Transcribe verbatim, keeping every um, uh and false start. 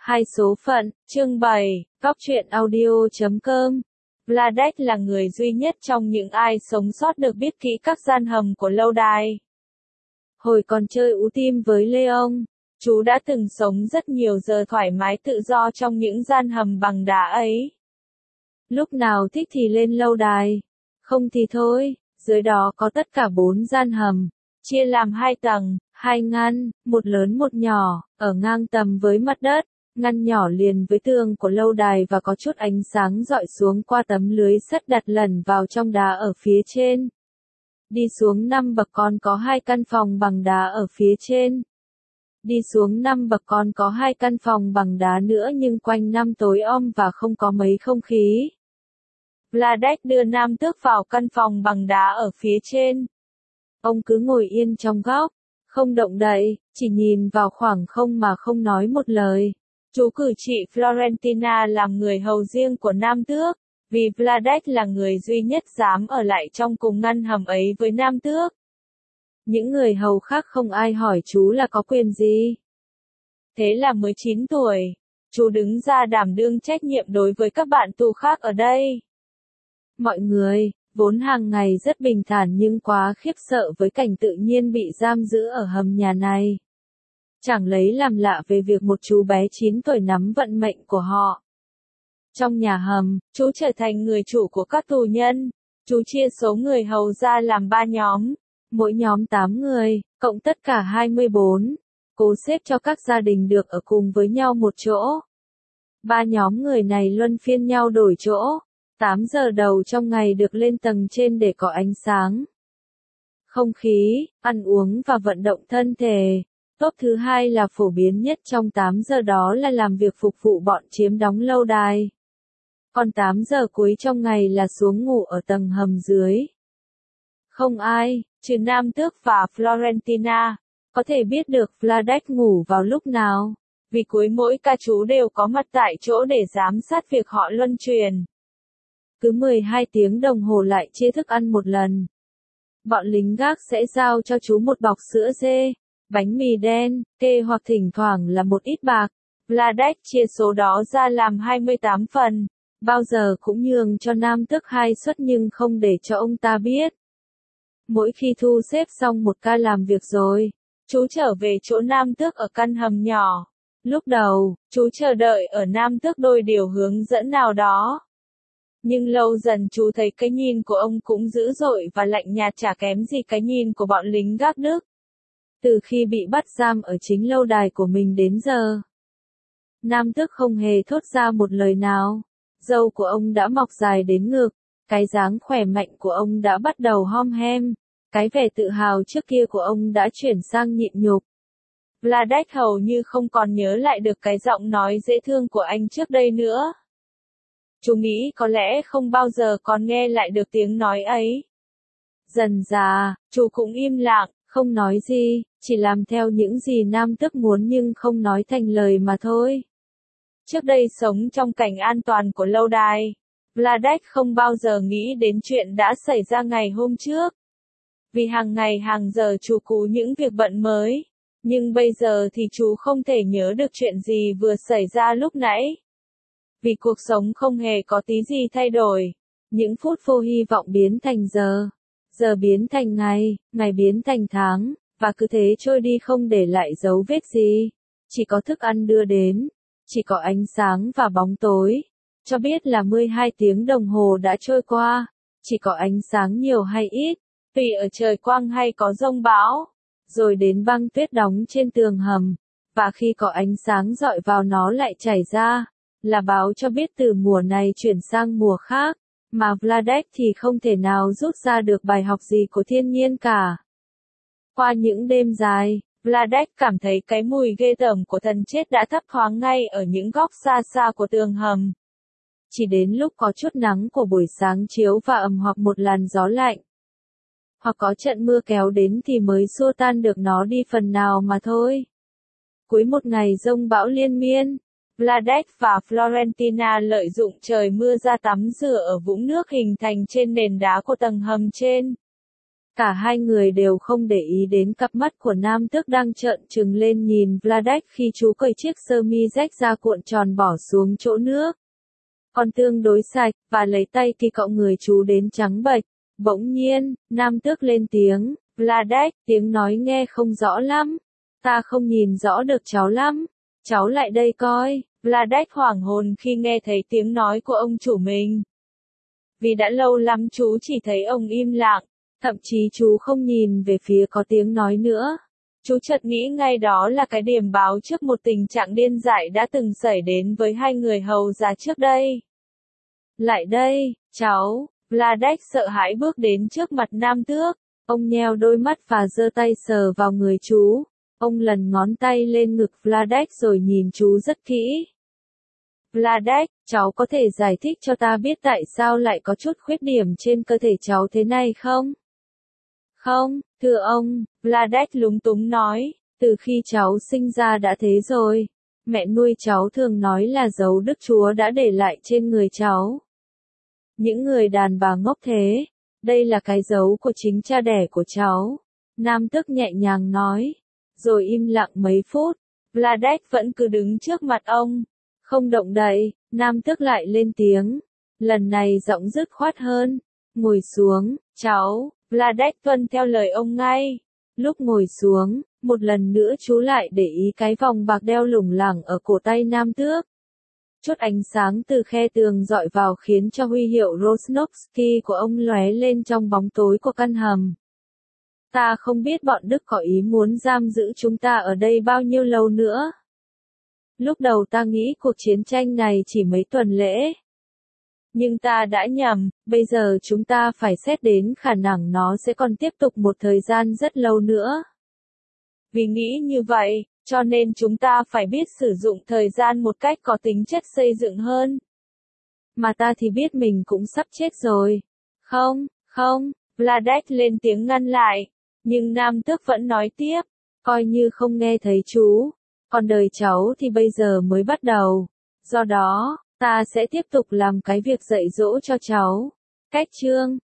Hai số phận, chương bảy, góc truyện audio chấm com. Vladek là người duy nhất trong những ai sống sót được biết kỹ các gian hầm của lâu đài. Hồi còn chơi ú tim với Leon, chú đã từng sống rất nhiều giờ thoải mái tự do trong những gian hầm bằng đá ấy. Lúc nào thích thì lên lâu đài, không thì thôi. Dưới đó có tất cả bốn gian hầm, chia làm hai tầng, hai ngăn, một lớn một nhỏ, ở ngang tầm với mặt đất. Ngăn nhỏ liền với tường của lâu đài và có chút ánh sáng rọi xuống qua tấm lưới sắt đặt lẩn vào trong đá ở phía trên. Đi xuống năm bậc còn có hai căn phòng bằng đá ở phía trên. Đi xuống năm bậc còn có hai căn phòng bằng đá nữa nhưng quanh năm tối om và không có mấy không khí. Vladek đưa Nam Tước vào căn phòng bằng đá ở phía trên. Ông cứ ngồi yên trong góc, không động đậy, chỉ nhìn vào khoảng không mà không nói một lời. Chú cử chị Florentina làm người hầu riêng của Nam Tước, vì Vladek là người duy nhất dám ở lại trong cùng ngăn hầm ấy với Nam Tước. Những người hầu khác không ai hỏi chú là có quyền gì. Thế là mới chín tuổi, chú đứng ra đảm đương trách nhiệm đối với các bạn tù khác ở đây. Mọi người, vốn hàng ngày rất bình thản nhưng quá khiếp sợ với cảnh tự nhiên bị giam giữ ở hầm nhà này. Chẳng lấy làm lạ về việc một chú bé chín tuổi nắm vận mệnh của họ. Trong nhà hầm, chú trở thành người chủ của các tù nhân. Chú chia số người hầu ra làm ba nhóm, mỗi nhóm tám người, cộng tất cả hai mươi bốn. Cố xếp cho các gia đình được ở cùng với nhau một chỗ. Ba nhóm người này luân phiên nhau đổi chỗ. tám giờ đầu trong ngày được lên tầng trên để có ánh sáng, không khí, ăn uống và vận động thân thể. Top thứ hai là phổ biến nhất trong tám giờ đó là làm việc phục vụ bọn chiếm đóng lâu đài. Còn tám giờ cuối trong ngày là xuống ngủ ở tầng hầm dưới. Không ai, trừ Nam Tước và Florentina, có thể biết được Vladek ngủ vào lúc nào, vì cuối mỗi ca chú đều có mặt tại chỗ để giám sát việc họ luân chuyển. Cứ mười hai tiếng đồng hồ lại chia thức ăn một lần. Bọn lính gác sẽ giao cho chú một bọc sữa dê, bánh mì đen, kê hoặc thỉnh thoảng là một ít bạc. Vladek chia số đó ra làm hai mươi tám phần, bao giờ cũng nhường cho Nam Tước hai suất nhưng không để cho ông ta biết. Mỗi khi thu xếp xong một ca làm việc rồi, chú trở về chỗ Nam Tước ở căn hầm nhỏ. Lúc đầu, chú chờ đợi ở Nam Tước đôi điều hướng dẫn nào đó. Nhưng lâu dần chú thấy cái nhìn của ông cũng dữ dội và lạnh nhạt chả kém gì cái nhìn của bọn lính gác Đức. Từ khi bị bắt giam ở chính lâu đài của mình đến giờ, Nam Tước không hề thốt ra một lời nào. Râu của ông đã mọc dài đến ngực, cái dáng khỏe mạnh của ông đã bắt đầu hom hem, cái vẻ tự hào trước kia của ông đã chuyển sang nhịn nhục. Vladek hầu như không còn nhớ lại được cái giọng nói dễ thương của anh trước đây nữa. Chú nghĩ có lẽ không bao giờ còn nghe lại được tiếng nói ấy. Dần dà, chú cũng im lặng, không nói gì, chỉ làm theo những gì Nam Tước muốn nhưng không nói thành lời mà thôi. Trước đây sống trong cảnh an toàn của lâu đài, Vladek không bao giờ nghĩ đến chuyện đã xảy ra ngày hôm trước. Vì hàng ngày hàng giờ chú cú những việc bận mới, nhưng bây giờ thì chú không thể nhớ được chuyện gì vừa xảy ra lúc nãy. Vì cuộc sống không hề có tí gì thay đổi. Những phút vô hy vọng biến thành giờ, giờ biến thành ngày, ngày biến thành tháng, và cứ thế trôi đi không để lại dấu vết gì. Chỉ có thức ăn đưa đến, chỉ có ánh sáng và bóng tối, cho biết là mười hai tiếng đồng hồ đã trôi qua. Chỉ có ánh sáng nhiều hay ít, tùy ở trời quang hay có giông bão. Rồi đến băng tuyết đóng trên tường hầm, và khi có ánh sáng rọi vào nó lại chảy ra, là báo cho biết từ mùa này chuyển sang mùa khác, mà Vladek thì không thể nào rút ra được bài học gì của thiên nhiên cả. Qua những đêm dài, Vladek cảm thấy cái mùi ghê tởm của thần chết đã thấp thoáng ngay ở những góc xa xa của tường hầm. Chỉ đến lúc có chút nắng của buổi sáng chiếu và ầm hoặc một làn gió lạnh, hoặc có trận mưa kéo đến thì mới xua tan được nó đi phần nào mà thôi. Cuối một ngày giông bão liên miên, Vladek và Florentina lợi dụng trời mưa ra tắm rửa ở vũng nước hình thành trên nền đá của tầng hầm trên. Cả hai người đều không để ý đến cặp mắt của nam tước đang trợn trừng lên nhìn Vladek khi chú cởi chiếc sơ mi rách ra cuộn tròn bỏ xuống chỗ nước. Còn tương đối sạch, và lấy tay kỳ cọ người chú đến trắng bệch. Bỗng nhiên, nam tước lên tiếng, Vladek, tiếng nói nghe không rõ lắm. Ta không nhìn rõ được cháu lắm. Cháu lại đây coi. Vladek hoảng hồn khi nghe thấy tiếng nói của ông chủ mình. Vì đã lâu lắm chú chỉ thấy ông im lặng, thậm chí chú không nhìn về phía có tiếng nói nữa. Chú chợt nghĩ ngay đó là cái điểm báo trước một tình trạng điên dại đã từng xảy đến với hai người hầu già trước đây. Lại đây, cháu. Vladek sợ hãi bước đến trước mặt nam tước. Ông nheo đôi mắt và giơ tay sờ vào người chú. Ông lần ngón tay lên ngực Vladek rồi nhìn chú rất kỹ. Vladek, cháu có thể giải thích cho ta biết tại sao lại có chút khuyết điểm trên cơ thể cháu thế này không? Không, thưa ông, Vladek lúng túng nói, từ khi cháu sinh ra đã thế rồi. Mẹ nuôi cháu thường nói là dấu Đức Chúa đã để lại trên người cháu. Những người đàn bà ngốc thế, đây là cái dấu của chính cha đẻ của cháu. Nam tước nhẹ nhàng nói, rồi im lặng mấy phút. Vladek vẫn cứ đứng trước mặt ông, không động đậy. Nam tước lại lên tiếng, lần này giọng dứt khoát hơn, ngồi xuống, cháu. Vladek tuân theo lời ông ngay. Lúc ngồi xuống, một lần nữa chú lại để ý cái vòng bạc đeo lủng lẳng ở cổ tay nam tước. Chút ánh sáng từ khe tường dọi vào khiến cho huy hiệu Rosnovsky của ông lóe lên trong bóng tối của căn hầm. Ta không biết bọn Đức có ý muốn giam giữ chúng ta ở đây bao nhiêu lâu nữa. Lúc đầu ta nghĩ cuộc chiến tranh này chỉ mấy tuần lễ. Nhưng ta đã nhầm, bây giờ chúng ta phải xét đến khả năng nó sẽ còn tiếp tục một thời gian rất lâu nữa. Vì nghĩ như vậy, cho nên chúng ta phải biết sử dụng thời gian một cách có tính chất xây dựng hơn. Mà ta thì biết mình cũng sắp chết rồi. Không, không, Vladek lên tiếng ngăn lại. Nhưng nam tước vẫn nói tiếp, coi như không nghe thấy chú. Còn đời cháu thì bây giờ mới bắt đầu. Do đó, ta sẽ tiếp tục làm cái việc dạy dỗ cho cháu. Cách chương